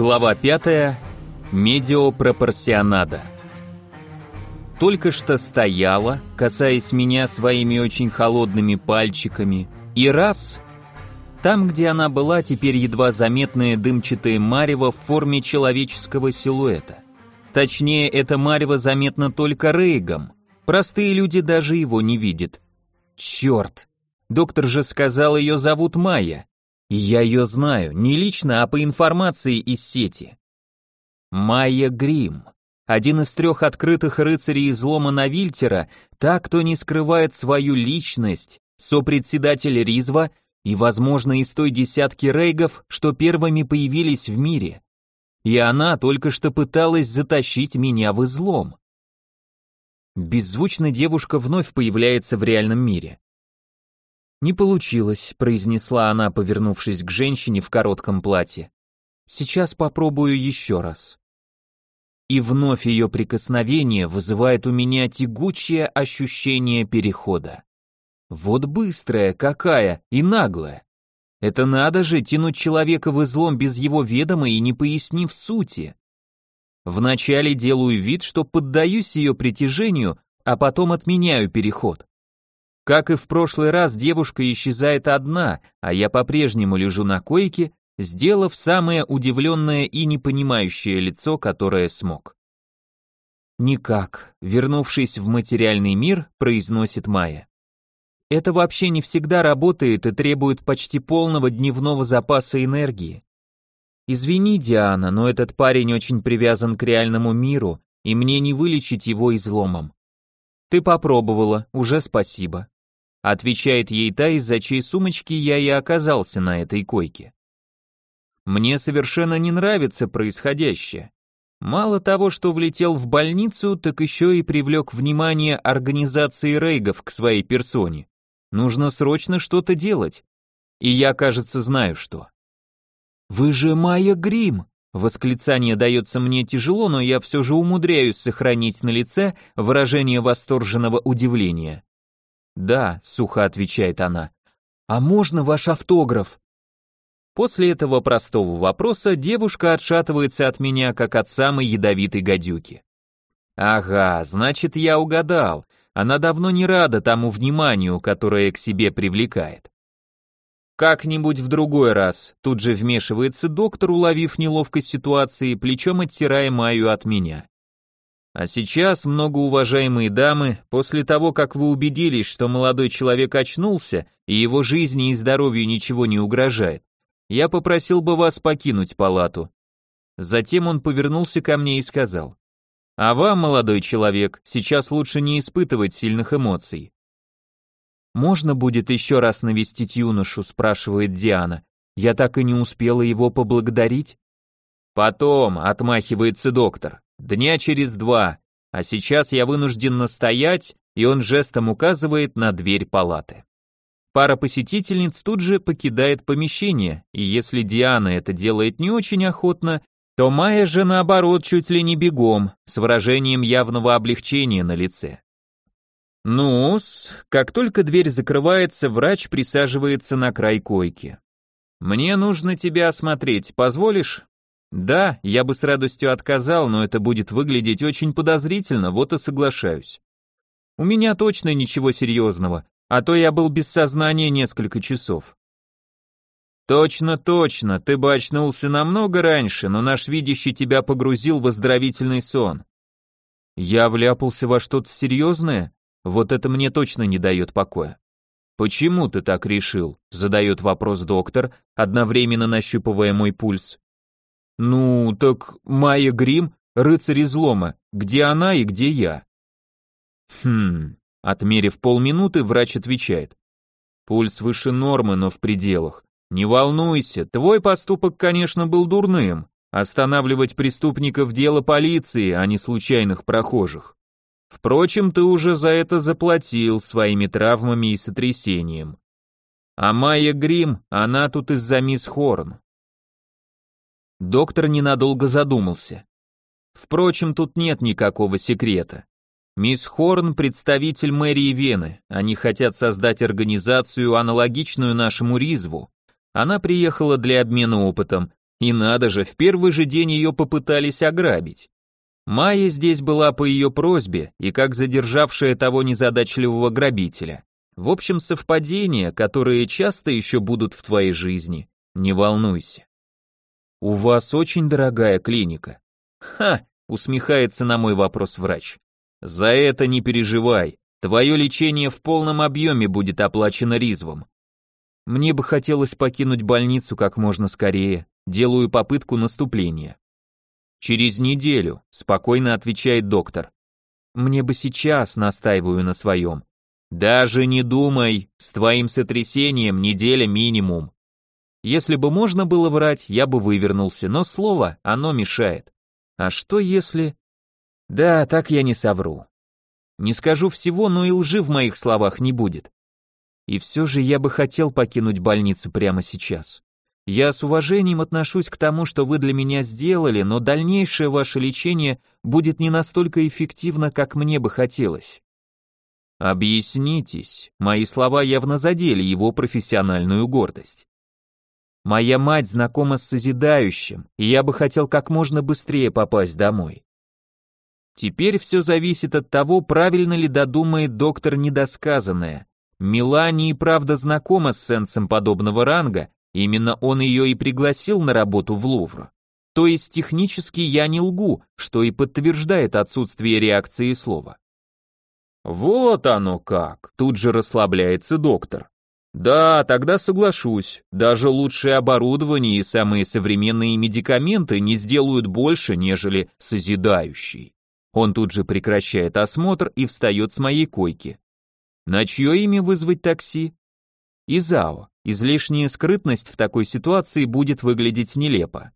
Глава 5. Медиопропорционада. Только что стояла, касаясь меня своими очень холодными пальчиками, и раз... Там, где она была, теперь едва заметное дымчатое марево в форме человеческого силуэта. Точнее, это марево заметно только Рейгом. Простые люди даже его не видят. Черт! Доктор же сказал, ее зовут Майя. И я ее знаю, не лично, а по информации из сети. Майя Грим. Один из 3 открытых рыцарей излома Навильтера, та, кто не скрывает свою личность, сопредседатель Ризва и, возможно, из той десятки рейгов, что первыми появились в мире. И она только что пыталась затащить меня в излом. Беззвучно девушка вновь появляется в реальном мире. «Не получилось», — произнесла она, повернувшись к женщине в коротком платье. «Сейчас попробую еще раз». И вновь ее прикосновение вызывает у меня тягучее ощущение перехода. Вот быстрая какая и наглая. Это надо же тянуть человека в излом без его ведома и не пояснив сути. Вначале делаю вид, что поддаюсь ее притяжению, а потом отменяю переход. Как и в прошлый раз, девушка исчезает одна, а я по-прежнему лежу на койке, сделав самое удивленное и непонимающее лицо, которое смог. «Никак», вернувшись в материальный мир, произносит Майя. «Это вообще не всегда работает и требует почти полного дневного запаса энергии. Извини, Диана, но этот парень очень привязан к реальному миру, и мне не вылечить его изломом. Ты попробовала, уже спасибо», отвечает ей та, из-за чьей сумочки я и оказался на этой койке. Мне совершенно не нравится происходящее. Мало того, что влетел в больницу, так еще и привлек внимание организации рейгов к своей персоне. Нужно срочно что-то делать. И я, кажется, знаю что. «Вы же Майя Грим!» Восклицание дается мне тяжело, но я все же умудряюсь сохранить на лице выражение восторженного удивления. «Да», — сухо отвечает она. «А можно ваш автограф?» После этого простого вопроса девушка отшатывается от меня, как от самой ядовитой гадюки. Ага, значит, я угадал. Она давно не рада тому вниманию, которое к себе привлекает. Как-нибудь в другой раз, тут же вмешивается доктор, уловив неловкость ситуации, плечом оттирая Майю от меня. А сейчас, многоуважаемые дамы, после того, как вы убедились, что молодой человек очнулся, и его жизни и здоровью ничего не угрожает, я попросил бы вас покинуть палату. Затем он повернулся ко мне и сказал: «А вам, молодой человек, сейчас лучше не испытывать сильных эмоций». «Можно будет еще раз навестить юношу?» – спрашивает Диана. «Я так и не успела его поблагодарить». «Потом», – отмахивается доктор, – «дня через 2, а сейчас я вынужден настоять», и он жестом указывает на дверь палаты. Пара посетительниц тут же покидает помещение, и если Диана это делает не очень охотно, то Майя же наоборот чуть ли не бегом, с выражением явного облегчения на лице. Ну-с, как только дверь закрывается, врач присаживается на край койки. «Мне нужно тебя осмотреть, позволишь?» «Да, я бы с радостью отказал, но это будет выглядеть очень подозрительно, вот и соглашаюсь. У меня точно ничего серьезного, а то я был без сознания несколько часов». «Точно, точно, ты бы очнулся намного раньше, но наш видящий тебя погрузил в оздоровительный сон». «Я вляпался во что-то серьезное? Вот это мне точно не дает покоя». «Почему ты так решил?» – задает вопрос доктор, одновременно нащупывая мой пульс. «Ну, так Майя Грим, рыцарь излома, где она и где я?» Отмерив полминуты, врач отвечает: «Пульс выше нормы, но в пределах. Не волнуйся, твой поступок, конечно, был дурным. Останавливать преступников – дело полиции, а не случайных прохожих. Впрочем, ты уже за это заплатил своими травмами и сотрясением. А Майя Грим, она тут из-за мисс Хорн». Доктор ненадолго задумался. Впрочем, тут нет никакого секрета. Мисс Хорн – представитель мэрии Вены, они хотят создать организацию, аналогичную нашему Ризву. Она приехала для обмена опытом, И надо же, в первый же день ее попытались ограбить. Майя здесь была по ее просьбе и как задержавшая того незадачливого грабителя. В общем, совпадения, которые часто еще будут в твоей жизни. Не волнуйся. У вас очень дорогая клиника. Ха, усмехается на мой вопрос врач. За это не переживай. Твое лечение в полном объеме будет оплачено Ризвом. Мне бы хотелось покинуть больницу как можно скорее. Делаю попытку наступления. Через неделю, спокойно отвечает доктор. Мне бы сейчас, настаиваю на своем. Даже не думай, с твоим сотрясением неделя минимум. Если бы можно было врать, я бы вывернулся, но слово, оно мешает. А что если... Да, так я не совру. Не скажу всего, но и лжи в моих словах не будет. И все же я бы хотел покинуть больницу прямо сейчас. Я с уважением отношусь к тому, что вы для меня сделали, но дальнейшее ваше лечение будет не настолько эффективно, как мне бы хотелось. Объяснитесь, мои слова явно задели его профессиональную гордость. Моя мать знакома с созидающим, и я бы хотел как можно быстрее попасть домой. Теперь все зависит от того, правильно ли додумает доктор недосказанное. Мелани и правда знакома с сенсом подобного ранга, именно он ее и пригласил на работу в Лувр. То есть технически я не лгу, что и подтверждает отсутствие реакции слова. Вот оно как, тут же расслабляется доктор. Да, тогда соглашусь, даже лучшее оборудование и самые современные медикаменты не сделают больше, нежели созидающий. Он тут же прекращает осмотр и встает с моей койки. На чье имя вызвать такси? Изао. Излишняя скрытность в такой ситуации будет выглядеть нелепо.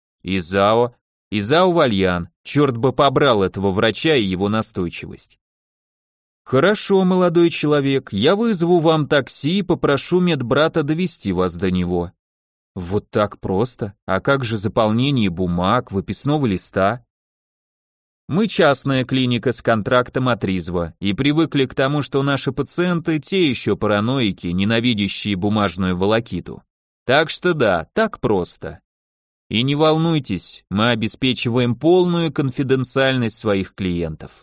Изао Вальян, черт бы побрал этого врача и его настойчивость. Хорошо, молодой человек, я вызову вам такси и попрошу медбрата довести вас до него. Вот так просто? А как же заполнение бумаг, выписного листа? Мы частная клиника с контрактом от Ризва и привыкли к тому, что наши пациенты те еще параноики, ненавидящие бумажную волокиту. Так что да, так просто. И не волнуйтесь, мы обеспечиваем полную конфиденциальность своих клиентов.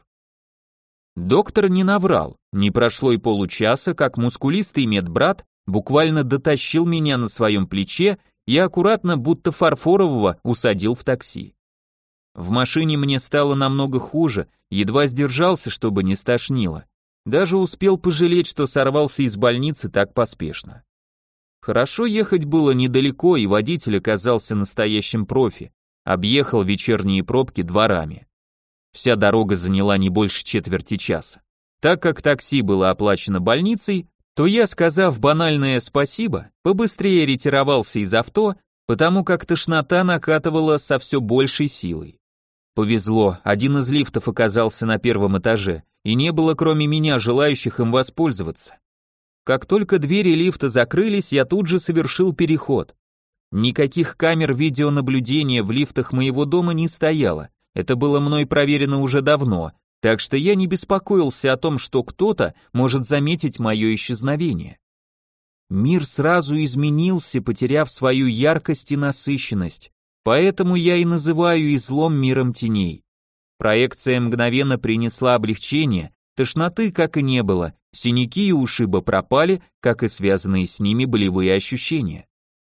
Доктор не наврал, не прошло и получаса, как мускулистый медбрат буквально дотащил меня на своем плече и аккуратно, будто фарфорового, усадил в такси. В машине мне стало намного хуже, едва сдержался, чтобы не стошнило. Даже успел пожалеть, что сорвался из больницы так поспешно. Хорошо ехать было недалеко, и водитель оказался настоящим профи, объехал вечерние пробки дворами. Вся дорога заняла не больше четверти часа. Так как такси было оплачено больницей, то я, сказав банальное спасибо, побыстрее ретировался из авто, потому как тошнота накатывала со все большей силой. Повезло, один из лифтов оказался на первом этаже, и не было кроме меня желающих им воспользоваться. Как только двери лифта закрылись, я тут же совершил переход. Никаких камер видеонаблюдения в лифтах моего дома не стояло, это было мной проверено уже давно, так что я не беспокоился о том, что кто-то может заметить мое исчезновение. Мир сразу изменился, потеряв свою яркость и насыщенность. Поэтому я и называю излом миром теней. Проекция мгновенно принесла облегчение, тошноты как и не было, синяки и ушибы пропали, как и связанные с ними болевые ощущения.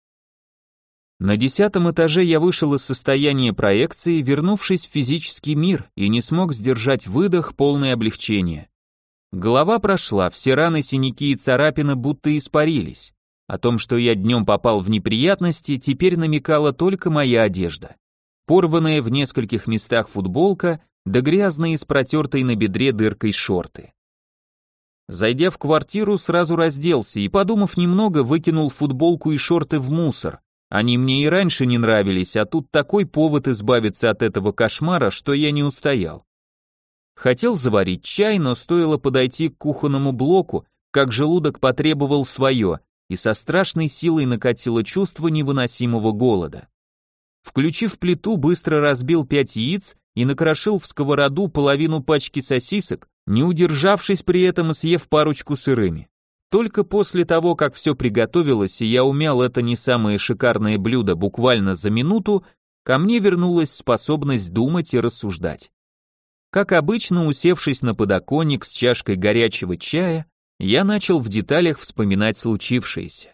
На 10-м этаже я вышел из состояния проекции, вернувшись в физический мир, и не смог сдержать выдох, полное облегчение. Голова прошла, все раны, синяки и царапины будто испарились. О том, что я днем попал в неприятности, теперь намекала только моя одежда. Порванная в нескольких местах футболка, да грязные с протертой на бедре дыркой шорты. Зайдя в квартиру, сразу разделся и, подумав немного, выкинул футболку и шорты в мусор. Они мне и раньше не нравились, а тут такой повод избавиться от этого кошмара, что я не устоял. Хотел заварить чай, но стоило подойти к кухонному блоку, как желудок потребовал свое, и со страшной силой накатило чувство невыносимого голода. Включив плиту, быстро разбил 5 яиц и накрошил в сковороду половину пачки сосисок, не удержавшись при этом и съев парочку сырыми. Только после того, как все приготовилось, и я умял это не самое шикарное блюдо буквально за минуту, ко мне вернулась способность думать и рассуждать. Как обычно, усевшись на подоконник с чашкой горячего чая, я начал в деталях вспоминать случившееся.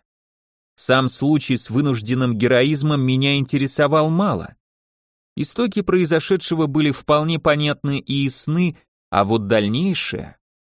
Сам случай с вынужденным героизмом меня интересовал мало. Истоки произошедшего были вполне понятны и ясны, а вот дальнейшее...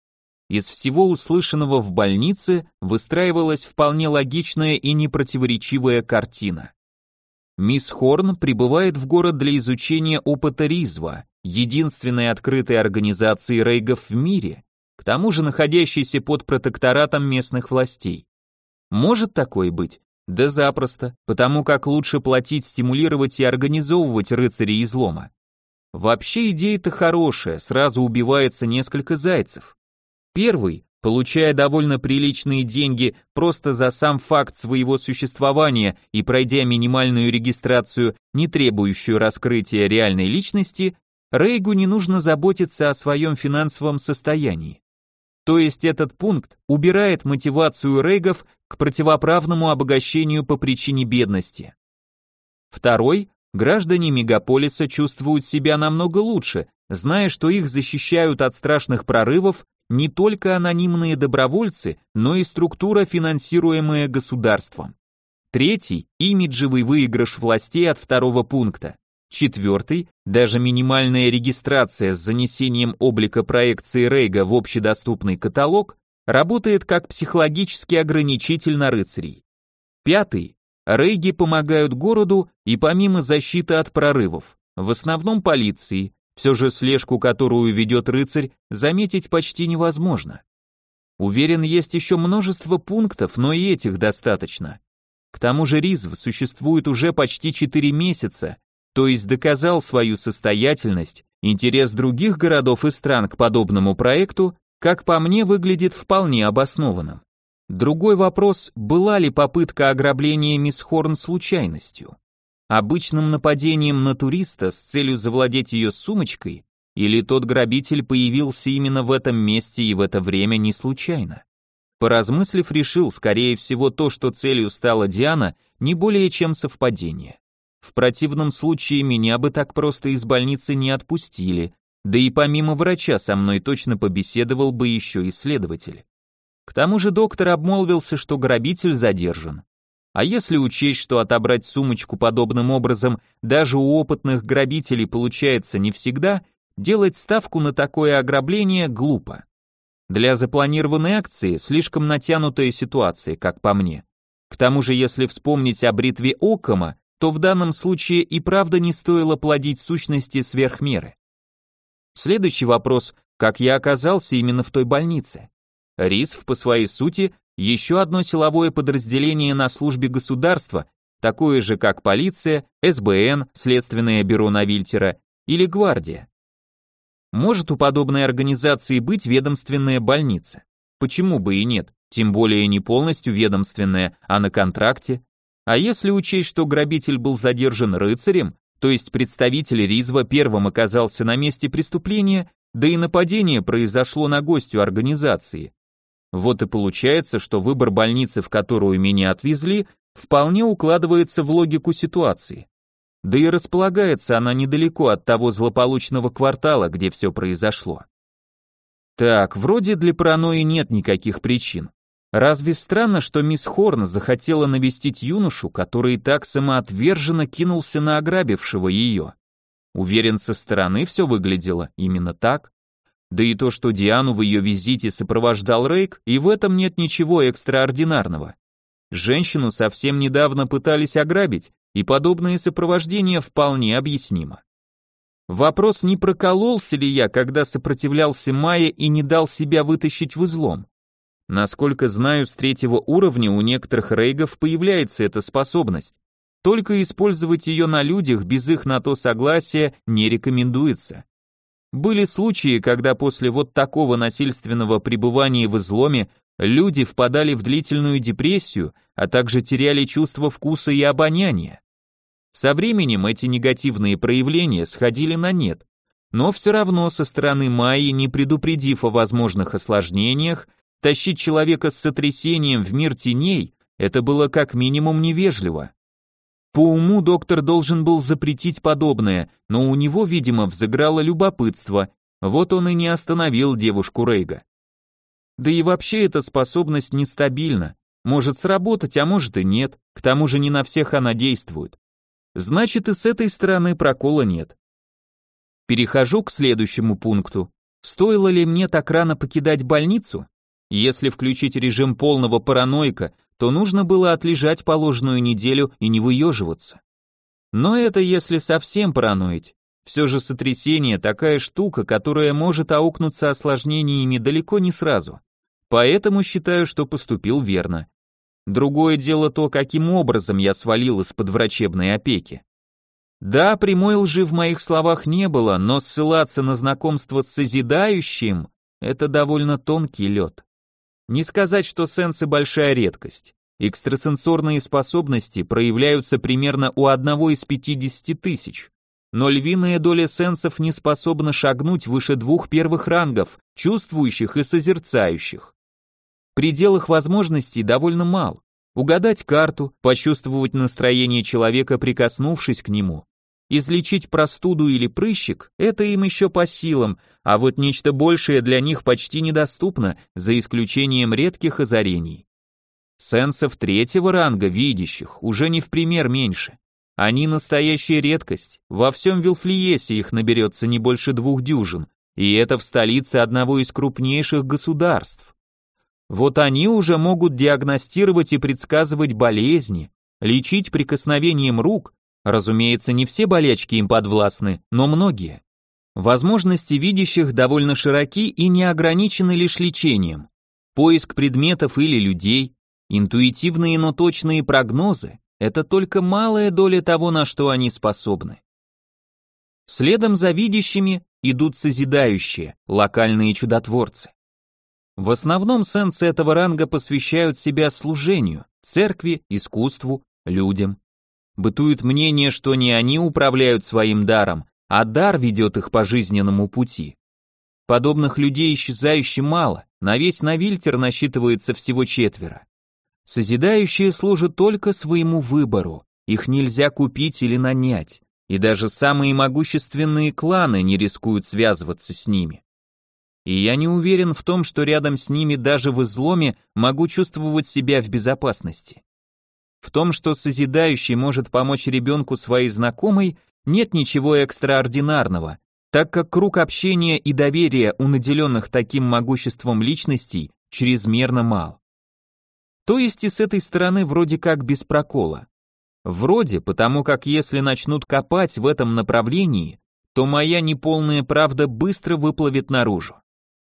Из всего услышанного в больнице выстраивалась вполне логичная и непротиворечивая картина. Мисс Хорн прибывает в город для изучения опыта Ризва, единственной открытой организации рейгов в мире, к тому же находящейся под протекторатом местных властей. Может такое быть? Да запросто, потому как лучше платить, стимулировать и организовывать рыцарей излома. Вообще идея-то хорошая, сразу убивается несколько зайцев. Первый, получая довольно приличные деньги просто за сам факт своего существования и пройдя минимальную регистрацию, не требующую раскрытия реальной личности, Рейгу не нужно заботиться о своем финансовом состоянии. То есть этот пункт убирает мотивацию рейгов к противоправному обогащению по причине бедности. Второй, граждане мегаполиса чувствуют себя намного лучше, зная, что их защищают от страшных прорывов не только анонимные добровольцы, но и структура, финансируемая государством. Третий – имиджевый выигрыш властей от второго пункта. Четвертый – даже минимальная регистрация с занесением облика проекции Рейга в общедоступный каталог работает как психологический ограничитель на рыцарей. Пятый – Рейги помогают городу и помимо защиты от прорывов, в основном полиции, все же слежку, которую ведет рыцарь, заметить почти невозможно. Уверен, есть еще множество пунктов, но и этих достаточно. К тому же Ризв существует уже почти 4 месяца, то есть доказал свою состоятельность, интерес других городов и стран к подобному проекту, как по мне, выглядит вполне обоснованным. Другой вопрос, была ли попытка ограбления мисс Хорн случайностью? Обычным нападением на туриста с целью завладеть ее сумочкой, или тот грабитель появился именно в этом месте и в это время не случайно? Поразмыслив, решил, скорее всего, то, что целью стала Диана, не более чем совпадение. В противном случае меня бы так просто из больницы не отпустили, да и помимо врача со мной точно побеседовал бы еще и следователь. К тому же доктор обмолвился, что грабитель задержан. А если учесть, что отобрать сумочку подобным образом даже у опытных грабителей получается не всегда, делать ставку на такое ограбление глупо. Для запланированной акции слишком натянутая ситуация, как по мне. К тому же, если вспомнить о бритве Оккама, то в данном случае и правда не стоило плодить сущности сверх меры. Следующий вопрос, как я оказался именно в той больнице? Ризв по своей сути еще одно силовое подразделение на службе государства, такое же как полиция, СБН, Следственное бюро Навильтера или гвардия. Может у подобной организации быть ведомственная больница? Почему бы и нет, тем более не полностью ведомственная, а на контракте? А если учесть, что грабитель был задержан рыцарем, то есть представитель Ризва первым оказался на месте преступления, да и нападение произошло на гостью организации. Вот и получается, что выбор больницы, в которую меня отвезли, вполне укладывается в логику ситуации. Да и располагается она недалеко от того злополучного квартала, где все произошло. Так, вроде для паранойи нет никаких причин. Разве странно, что мисс Хорн захотела навестить юношу, который так самоотверженно кинулся на ограбившего ее? Уверен, со стороны все выглядело именно так. Да и то, что Диану в ее визите сопровождал Рейк, и в этом нет ничего экстраординарного. Женщину совсем недавно пытались ограбить, и подобное сопровождение вполне объяснимо. Вопрос, не прокололся ли я, когда сопротивлялся Майе и не дал себя вытащить в излом. Насколько знаю, с 3-го уровня у некоторых рейгов появляется эта способность, только использовать ее на людях без их на то согласия не рекомендуется. Были случаи, когда после вот такого насильственного пребывания в изломе люди впадали в длительную депрессию, а также теряли чувство вкуса и обоняния. Со временем эти негативные проявления сходили на нет, но все равно со стороны Майи, не предупредив о возможных осложнениях, Тащить человека с сотрясением в мир теней – это было как минимум невежливо. По уму доктор должен был запретить подобное, но у него, видимо, взыграло любопытство, вот он и не остановил девушку Рейга. Да и вообще эта способность нестабильна, может сработать, а может и нет, к тому же не на всех она действует. Значит, и с этой стороны прокола нет. Перехожу к следующему пункту. Стоило ли мне так рано покидать больницу? Если включить режим полного параноика, то нужно было отлежать положенную неделю и не выеживаться. Но это если совсем параноить. Все же сотрясение такая штука, которая может аукнуться осложнениями далеко не сразу. Поэтому считаю, что поступил верно. Другое дело то, каким образом я свалил из-под врачебной опеки. Да, прямой лжи в моих словах не было, но ссылаться на знакомство с созидающим – это довольно тонкий лед. Не сказать, что сенсы большая редкость. Экстрасенсорные способности проявляются примерно у 1 из 50 тысяч, но львиная доля сенсов не способна шагнуть выше 2 первых рангов, чувствующих и созерцающих. В пределах возможностей довольно мал. Угадать карту, почувствовать настроение человека, прикоснувшись к нему. Излечить простуду или прыщик – это им еще по силам, а вот нечто большее для них почти недоступно, за исключением редких озарений. Сенсов 3-го ранга, видящих, уже не в пример меньше. Они настоящая редкость, во всем Вилфлиесе их наберется не больше 2 дюжин, и это в столице одного из крупнейших государств. Вот они уже могут диагностировать и предсказывать болезни, лечить прикосновением рук, разумеется, не все болячки им подвластны, но многие. Возможности видящих довольно широки и не ограничены лишь лечением. Поиск предметов или людей, интуитивные, но точные прогнозы – это только малая доля того, на что они способны. Следом за видящими идут созидающие, локальные чудотворцы. В основном сенсы этого ранга посвящают себя служению, церкви, искусству, людям. Бытует мнение, что не они управляют своим даром, а дар ведет их по жизненному пути. Подобных людей исчезающе мало, на весь Навильтер насчитывается всего 4. Созидающие служат только своему выбору, их нельзя купить или нанять, и даже самые могущественные кланы не рискуют связываться с ними. И я не уверен в том, что рядом с ними даже в изломе могу чувствовать себя в безопасности. В том, что созидающий может помочь ребенку своей знакомой, нет ничего экстраординарного, так как круг общения и доверия у наделенных таким могуществом личностей чрезмерно мал. То есть и с этой стороны вроде как без прокола. Вроде, потому как если начнут копать в этом направлении, то моя неполная правда быстро выплывет наружу.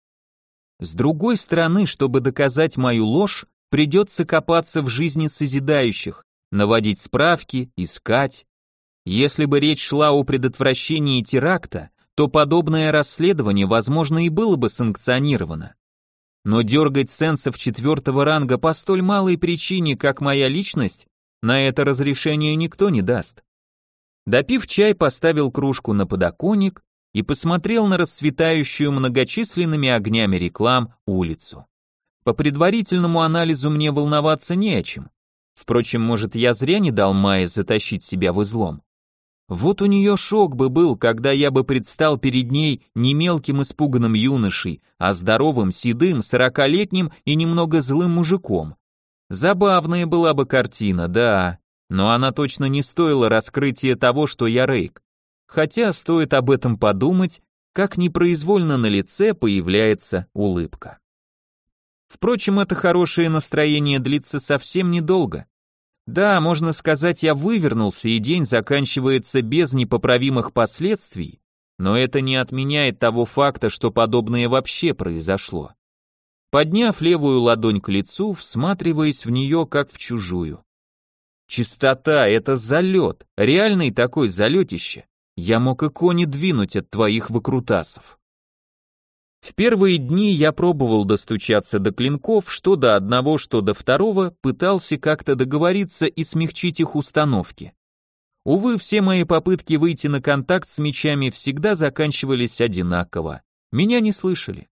С другой стороны, чтобы доказать мою ложь, придется копаться в жизни созидающих, наводить справки, искать. Если бы речь шла о предотвращении теракта, то подобное расследование, возможно, и было бы санкционировано. Но дергать сенсов 4-го ранга по столь малой причине, как моя личность, на это разрешение никто не даст. Допив чай, поставил кружку на подоконник и посмотрел на расцветающую многочисленными огнями реклам улицу. По предварительному анализу мне волноваться не о чем. Впрочем, может, я зря не дал Майе затащить себя в излом. Вот у нее шок бы был, когда я бы предстал перед ней не мелким испуганным юношей, а здоровым, седым, 40-летним и немного злым мужиком. Забавная была бы картина, да, но она точно не стоила раскрытия того, что я Рейк. Хотя стоит об этом подумать, как непроизвольно на лице появляется улыбка. Впрочем, это хорошее настроение длится совсем недолго. Да, можно сказать, я вывернулся, и день заканчивается без непоправимых последствий, но это не отменяет того факта, что подобное вообще произошло. Подняв левую ладонь к лицу, всматриваясь в нее как в чужую. Чистота — это залет, реальный такой залетище. Я мог и кони двинуть от твоих выкрутасов. В первые дни я пробовал достучаться до клинков, что до одного, что до второго, пытался как-то договориться и смягчить их установки. Увы, все мои попытки выйти на контакт с мечами всегда заканчивались одинаково. Меня не слышали.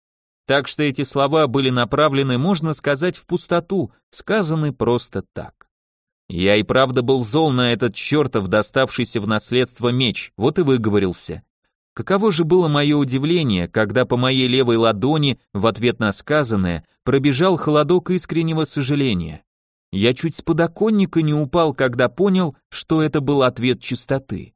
Так что эти слова были направлены, можно сказать, в пустоту, сказаны просто так. Я и правда был зол на этот чертов доставшийся в наследство меч, вот и выговорился. Каково же было мое удивление, когда по моей левой ладони в ответ на сказанное пробежал холодок искреннего сожаления. Я чуть с подоконника не упал, когда понял, что это был ответ чистоты.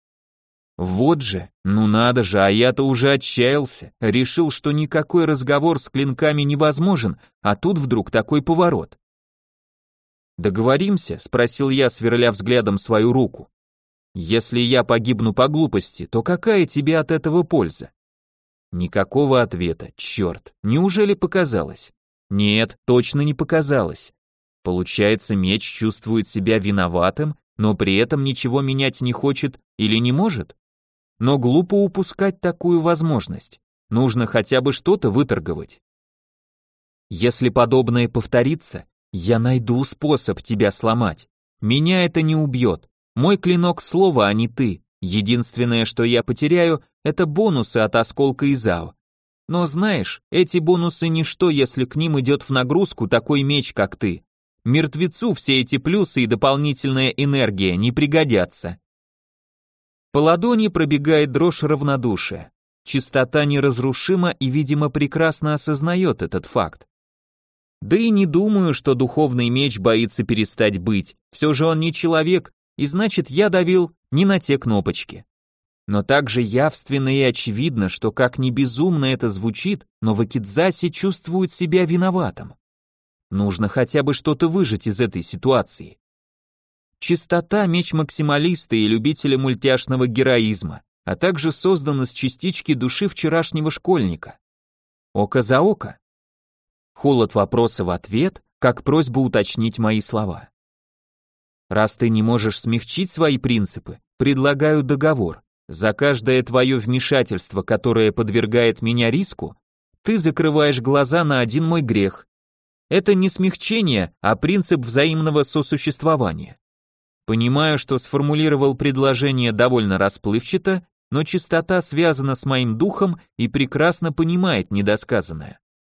Вот же, ну надо же, а я-то уже отчаялся, решил, что никакой разговор с клинками невозможен, а тут вдруг такой поворот. «Договоримся?» — спросил я, сверля взглядом свою руку. «Если я погибну по глупости, то какая тебе от этого польза?» Никакого ответа, черт, неужели показалось? Нет, точно не показалось. Получается, меч чувствует себя виноватым, но при этом ничего менять не хочет или не может? Но глупо упускать такую возможность. Нужно хотя бы что-то выторговать. Если подобное повторится, я найду способ тебя сломать. Меня это не убьет. Мой клинок слово, а не ты. Единственное, что я потеряю, это бонусы от осколка Изао. Но знаешь, эти бонусы ничто, если к ним идет в нагрузку такой меч, как ты. Мертвецу все эти плюсы и дополнительная энергия не пригодятся. По ладони пробегает дрожь равнодушия. Чистота неразрушима и, видимо, прекрасно осознает этот факт. Да и не думаю, что духовный меч боится перестать быть, все же он не человек, и значит я давил не на те кнопочки. Но также явственно и очевидно, что как ни безумно это звучит, но Вакидзаси чувствует себя виноватым. Нужно хотя бы что-то выжать из этой ситуации. Чистота — меч максималиста и любителя мультяшного героизма, а также создан из частички души вчерашнего школьника. Око за око. Холод вопроса в ответ, как просьба уточнить мои слова. Раз ты не можешь смягчить свои принципы, предлагаю договор. За каждое твое вмешательство, которое подвергает меня риску, ты закрываешь глаза на один мой грех. Это не смягчение, а принцип взаимного сосуществования. Понимаю, что сформулировал предложение довольно расплывчато, но чистота связана с моим духом и прекрасно понимает недосказанное.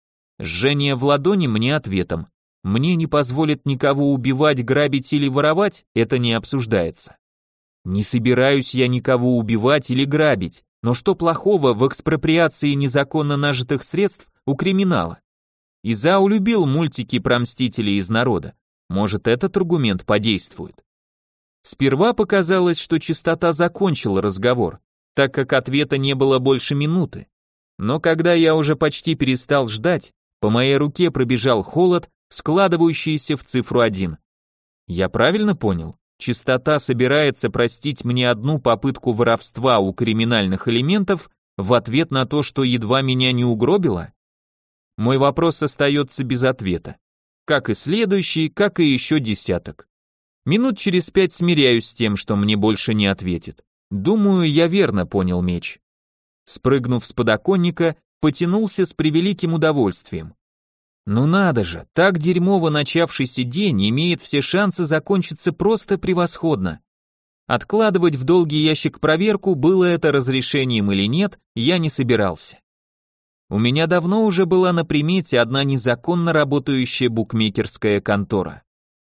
Жжение в ладони мне ответом. Мне не позволит никого убивать, грабить или воровать, это не обсуждается. Не собираюсь я никого убивать или грабить, но что плохого в экспроприации незаконно нажитых средств у криминала? Изао любил мультики про мстителей из народа. Может, этот аргумент подействует? Сперва показалось, что чистота закончила разговор, так как ответа не было больше минуты. Но когда я уже почти перестал ждать, по моей руке пробежал холод, складывающийся в цифру 1. Я правильно понял? Чистота собирается простить мне одну попытку воровства у криминальных элементов в ответ на то, что едва меня не угробило? Мой вопрос остается без ответа. Как и следующий, как и еще десяток. Минут через 5 смиряюсь с тем, что мне больше не ответит. Думаю, я верно понял меч. Спрыгнув с подоконника, потянулся с превеликим удовольствием. Ну надо же, так дерьмово начавшийся день имеет все шансы закончиться просто превосходно. Откладывать в долгий ящик проверку, было это разрешением или нет, я не собирался. У меня давно уже была на примете одна незаконно работающая букмекерская контора.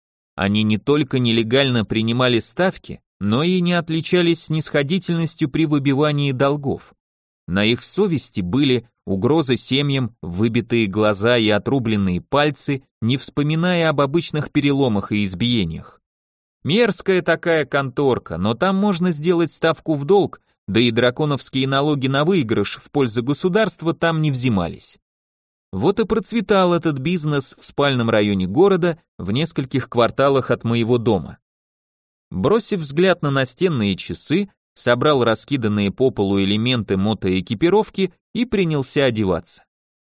Они не только нелегально принимали ставки, но и не отличались снисходительностью при выбивании долгов. На их совести были угрозы семьям, выбитые глаза и отрубленные пальцы, не вспоминая об обычных переломах и избиениях. Мерзкая такая конторка, но там можно сделать ставку в долг, да и драконовские налоги на выигрыш в пользу государства там не взимались. Вот и процветал этот бизнес в спальном районе города в нескольких кварталах от моего дома. Бросив взгляд на настенные часы, собрал раскиданные по полу элементы мотоэкипировки и принялся одеваться.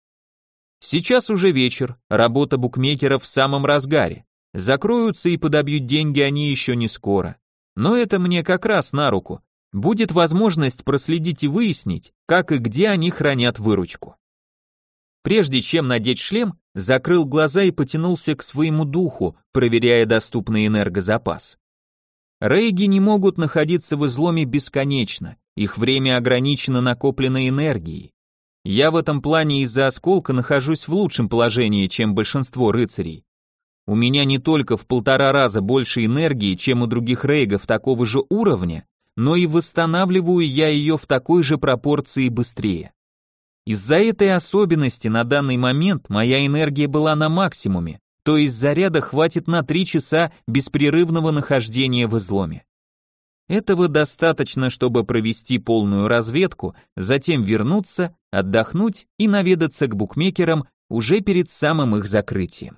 Сейчас уже вечер, работа букмекеров в самом разгаре. Закроются и подобьют деньги они еще не скоро. Но это мне как раз на руку. Будет возможность проследить и выяснить, как и где они хранят выручку. Прежде чем надеть шлем, закрыл глаза и потянулся к своему духу, проверяя доступный энергозапас. Рейги не могут находиться в изломе бесконечно, их время ограничено накопленной энергией. Я в этом плане из-за осколка нахожусь в лучшем положении, чем большинство рыцарей. У меня не только в 1,5 раза больше энергии, чем у других рейгов такого же уровня, но и восстанавливаю я ее в такой же пропорции быстрее. Из-за этой особенности на данный момент моя энергия была на максимуме, то есть заряда хватит на 3 часа беспрерывного нахождения в изломе. Этого достаточно, чтобы провести полную разведку, затем вернуться, отдохнуть и наведаться к букмекерам уже перед самым их закрытием.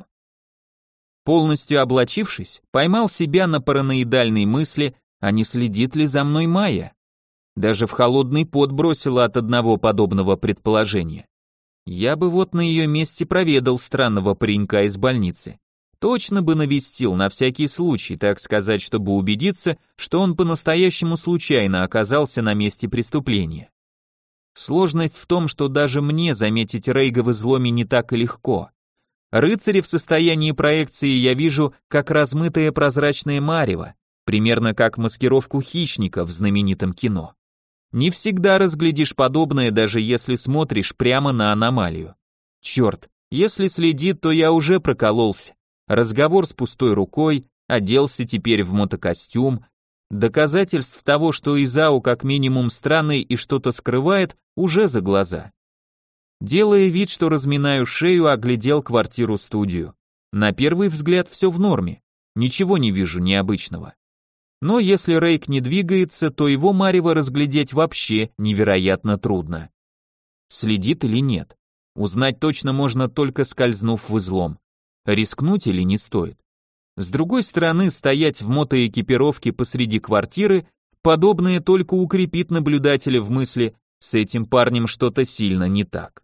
Полностью облачившись, поймал себя на параноидальной мысли, а не следит ли за мной Майя. Даже в холодный пот бросила от одного подобного предположения. Я бы вот на ее месте проведал странного паренька из больницы. Точно бы навестил на всякий случай, так сказать, чтобы убедиться, что он по-настоящему случайно оказался на месте преступления. Сложность в том, что даже мне заметить Рейга в изломе не так и легко. Рыцари в состоянии проекции я вижу как размытое прозрачное марево, примерно как маскировку хищника в знаменитом кино. Не всегда разглядишь подобное, даже если смотришь прямо на аномалию. Черт, если следит, то я уже прокололся. Разговор с пустой рукой, оделся теперь в мотокостюм. Доказательств того, что Изао как минимум странный и что-то скрывает, уже за глаза. Делая вид, что разминаю шею, оглядел квартиру-студию. На первый взгляд все в норме, ничего не вижу необычного. Но если Рейк не двигается, то его марево разглядеть вообще невероятно трудно. Следит или нет? Узнать точно можно, только скользнув в излом. Рискнуть или не стоит? С другой стороны, стоять в мотоэкипировке посреди квартиры, подобное только укрепит наблюдателя в мысли, с этим парнем что-то сильно не так.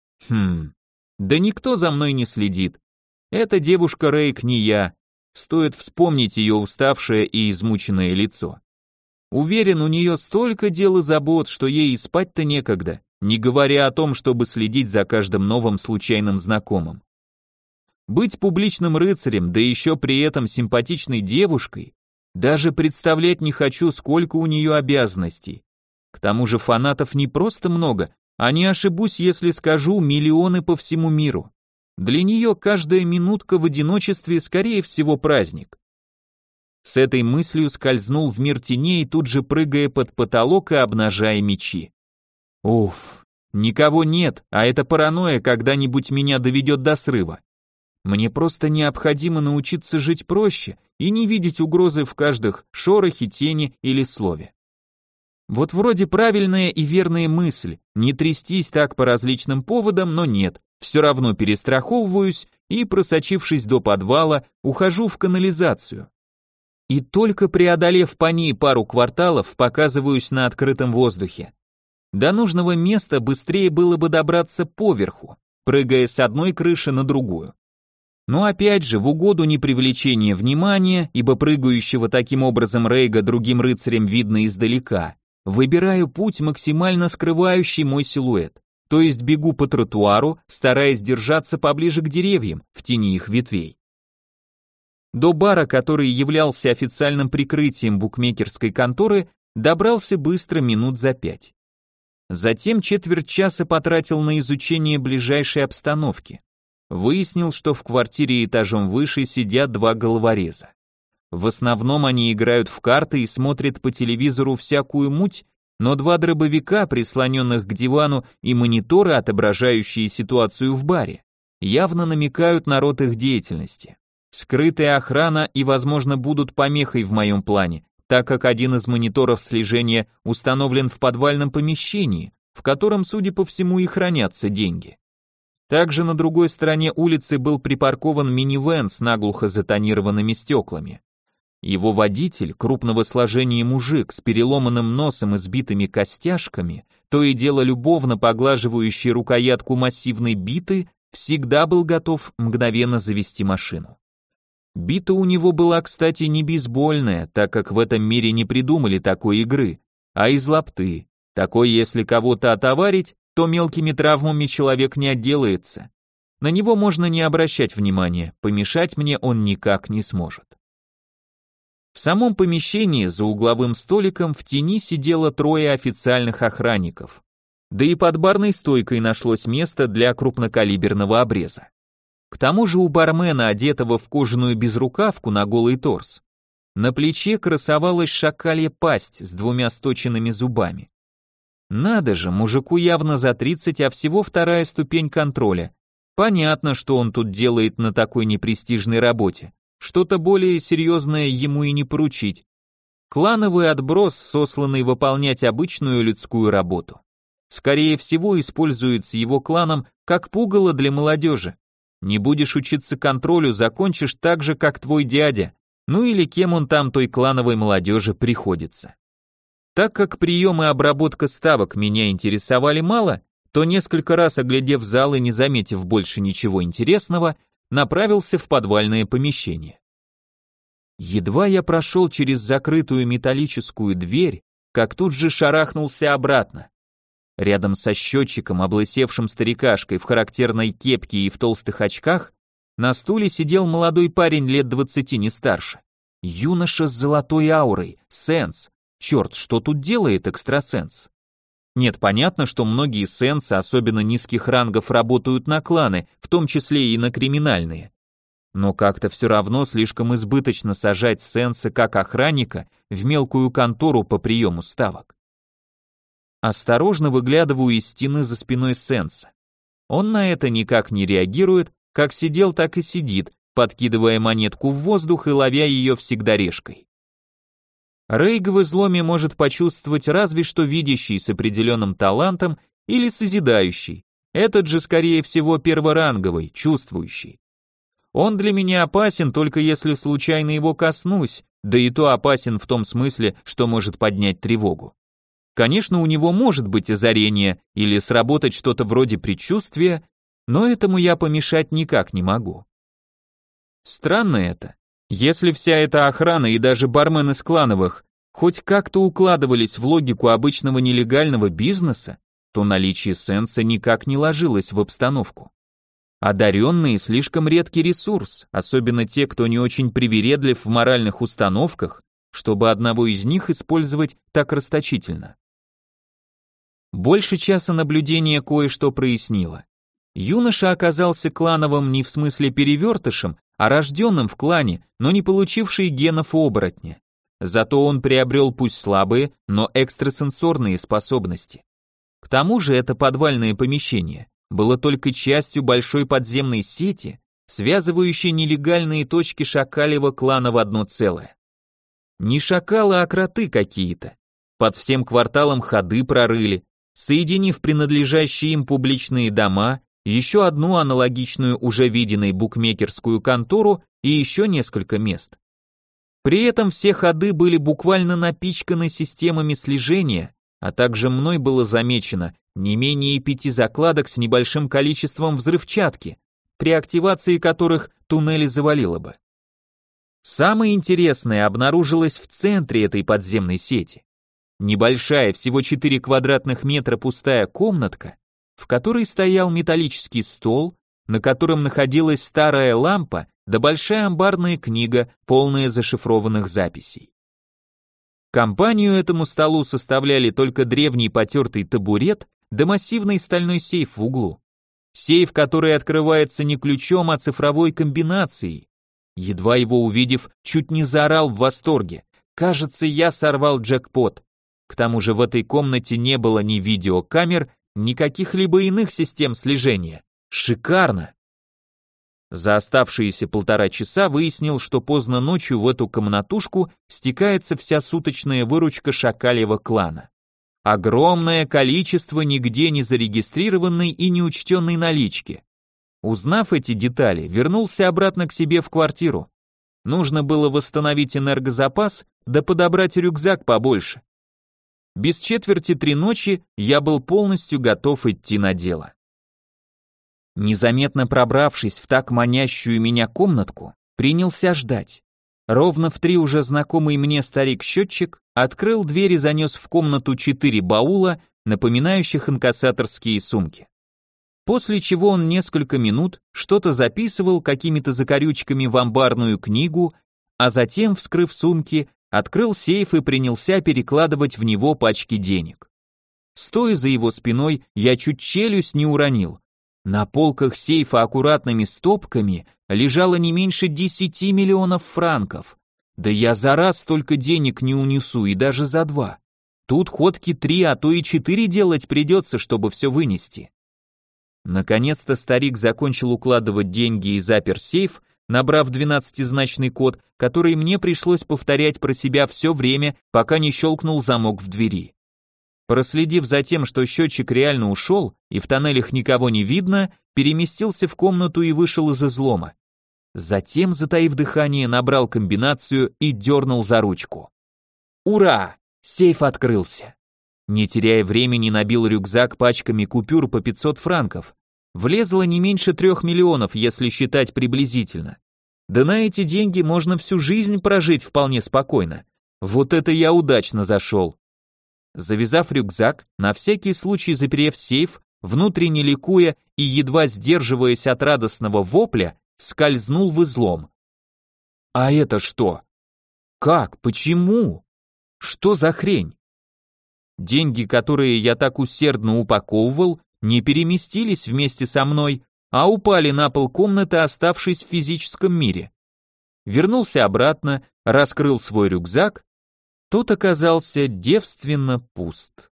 Да никто за мной не следит. Эта девушка Рейк не я. Стоит вспомнить ее уставшее и измученное лицо. Уверен, у нее столько дел и забот, что ей и спать-то некогда, не говоря о том, чтобы следить за каждым новым случайным знакомым. Быть публичным рыцарем, да еще при этом симпатичной девушкой, даже представлять не хочу, сколько у нее обязанностей. К тому же фанатов не просто много, а не ошибусь, если скажу, миллионы по всему миру. Для нее каждая минутка в одиночестве, скорее всего, праздник. С этой мыслью скользнул в мир теней, тут же прыгая под потолок и обнажая мечи. Уф, никого нет, а эта паранойя когда-нибудь меня доведет до срыва. Мне просто необходимо научиться жить проще и не видеть угрозы в каждых шорохе, тени или слове. Вот вроде правильная и верная мысль, не трястись так по различным поводам, но нет, все равно перестраховываюсь и, просочившись до подвала, ухожу в канализацию. И только преодолев по ней пару кварталов, показываюсь на открытом воздухе. До нужного места быстрее было бы добраться поверху, прыгая с одной крыши на другую. Но опять же, в угоду непривлечения внимания, ибо прыгающего таким образом Рейга другим рыцарям видно издалека, выбираю путь, максимально скрывающий мой силуэт, то есть бегу по тротуару, стараясь держаться поближе к деревьям, в тени их ветвей. До бара, который являлся официальным прикрытием букмекерской конторы, добрался быстро, минут за 5. Затем четверть часа потратил на изучение ближайшей обстановки. Выяснил, что в квартире этажом выше сидят 2 головореза. В основном они играют в карты и смотрят по телевизору всякую муть, но 2 дробовика, прислоненных к дивану, и мониторы, отображающие ситуацию в баре, явно намекают на род их деятельности. Скрытая охрана и, возможно, будут помехой в моем плане, так как один из мониторов слежения установлен в подвальном помещении, в котором, судя по всему, и хранятся деньги. Также на другой стороне улицы был припаркован минивэн с наглухо затонированными стеклами. Его водитель, крупного сложения мужик с переломанным носом и сбитыми костяшками, то и дело любовно поглаживающий рукоятку массивной биты, всегда был готов мгновенно завести машину. Бита у него была, кстати, не бейсбольная, так как в этом мире не придумали такой игры, а из лапты. Такой, если кого-то отоварить, то мелкими травмами человек не отделается. На него можно не обращать внимания, помешать мне он никак не сможет. В самом помещении за угловым столиком в тени сидело 3 официальных охранников. Да и под барной стойкой нашлось место для крупнокалиберного обреза. К тому же у бармена, одетого в кожаную безрукавку на голый торс, на плече красовалась шакалья пасть с 2 сточенными зубами. Надо же, мужику явно за 30, а всего 2-я ступень контроля. Понятно, что он тут делает на такой непрестижной работе. Что-то более серьезное ему и не поручить. Клановый отброс, сосланный выполнять обычную людскую работу. Скорее всего, используется его кланом как пугало для молодежи. Не будешь учиться контролю, закончишь так же, как твой дядя, ну или кем он там той клановой молодежи приходится. Так как прием и обработка ставок меня интересовали мало, то несколько раз оглядев зал и не заметив больше ничего интересного, направился в подвальное помещение. Едва я прошел через закрытую металлическую дверь, как тут же шарахнулся обратно. Рядом со счетчиком, облысевшим старикашкой в характерной кепке и в толстых очках, на стуле сидел молодой парень лет 20, не старше. Юноша с золотой аурой, сенс. Черт, что тут делает экстрасенс? Нет, понятно, что многие сенсы, особенно низких рангов, работают на кланы, в том числе и на криминальные. Но как-то все равно слишком избыточно сажать сенса как охранника в мелкую контору по приему ставок. Осторожно выглядываю из стены за спиной сенса. Он на это никак не реагирует, как сидел, так и сидит, подкидывая монетку в воздух и ловя ее всегда решкой. Рейга в изломе может почувствовать разве что видящий с определенным талантом или созидающий. Этот же, скорее всего, перворанговый, чувствующий. Он для меня опасен, только если случайно его коснусь, да и то опасен в том смысле, что может поднять тревогу. Конечно, у него может быть озарение или сработать что-то вроде предчувствия, но этому я помешать никак не могу. Странно это. Если вся эта охрана и даже бармен из клановых хоть как-то укладывались в логику обычного нелегального бизнеса, то наличие сенса никак не ложилось в обстановку. Одаренные слишком редкий ресурс, особенно те, кто не очень привередлив в моральных установках, чтобы одного из них использовать так расточительно. Больше часа наблюдения кое-что прояснило. Юноша оказался клановым не в смысле перевертышем, а рожденным в клане, но не получивший генов оборотня. Зато он приобрел пусть слабые, но экстрасенсорные способности. К тому же это подвальное помещение было только частью большой подземной сети, связывающей нелегальные точки шакалева клана в одно целое. Не шакалы, а кроты какие-то. Под всем кварталом ходы прорыли, соединив принадлежащие им публичные дома, еще одну аналогичную уже виденной букмекерскую контору и еще несколько мест. При этом все ходы были буквально напичканы системами слежения, а также мной было замечено не менее 5 закладок с небольшим количеством взрывчатки, при активации которых туннели завалило бы. Самое интересное обнаружилось в центре этой подземной сети. Небольшая, всего 4 квадратных метра пустая комнатка, в которой стоял металлический стол, на котором находилась старая лампа да большая амбарная книга, полная зашифрованных записей. Компанию этому столу составляли только древний потертый табурет да массивный стальной сейф в углу. Сейф, который открывается не ключом, а цифровой комбинацией. Едва его увидев, чуть не заорал в восторге. Кажется, я сорвал джекпот. К тому же в этой комнате не было ни видеокамер, ни каких-либо иных систем слежения. Шикарно! За оставшиеся 1,5 часа выяснил, что поздно ночью в эту комнатушку стекается вся суточная выручка шакалева клана. Огромное количество нигде не зарегистрированной и неучтенной налички. Узнав эти детали, вернулся обратно к себе в квартиру. Нужно было восстановить энергозапас, да подобрать рюкзак побольше. Без 2:45 ночи я был полностью готов идти на дело. Незаметно пробравшись в так манящую меня комнатку, принялся ждать. Ровно в 3 уже знакомый мне старик-счетчик открыл дверь и занес в комнату 4 баула, напоминающих инкассаторские сумки. После чего он несколько минут что-то записывал какими-то закорючками в амбарную книгу, а затем, вскрыв сумки, открыл сейф и принялся перекладывать в него пачки денег. Стоя за его спиной, я чуть челюсть не уронил. На полках сейфа аккуратными стопками лежало не меньше 10 миллионов франков. Да я за раз столько денег не унесу, и даже за два. Тут ходки 3, а то и 4 делать придется, чтобы все вынести. Наконец-то старик закончил укладывать деньги и запер сейф, набрав 12-значный код, который мне пришлось повторять про себя все время, пока не щелкнул замок в двери. Проследив за тем, что счетчик реально ушел, и в тоннелях никого не видно, переместился в комнату и вышел из излома. Затем, затаив дыхание, набрал комбинацию и дернул за ручку. Ура! Сейф открылся. Не теряя времени, набил рюкзак пачками купюр по 500 франков. Влезло не меньше 3 миллионов, если считать приблизительно. Да на эти деньги можно всю жизнь прожить вполне спокойно. Вот это я удачно зашел. Завязав рюкзак, на всякий случай заперев сейф, внутренне ликуя и едва сдерживаясь от радостного вопля, скользнул в излом. А это что? Как? Почему? Что за хрень? Деньги, которые я так усердно упаковывал, не переместились вместе со мной, а упали на пол комнаты, оставшись в физическом мире. Вернулся обратно, раскрыл свой рюкзак. Тот оказался девственно пуст.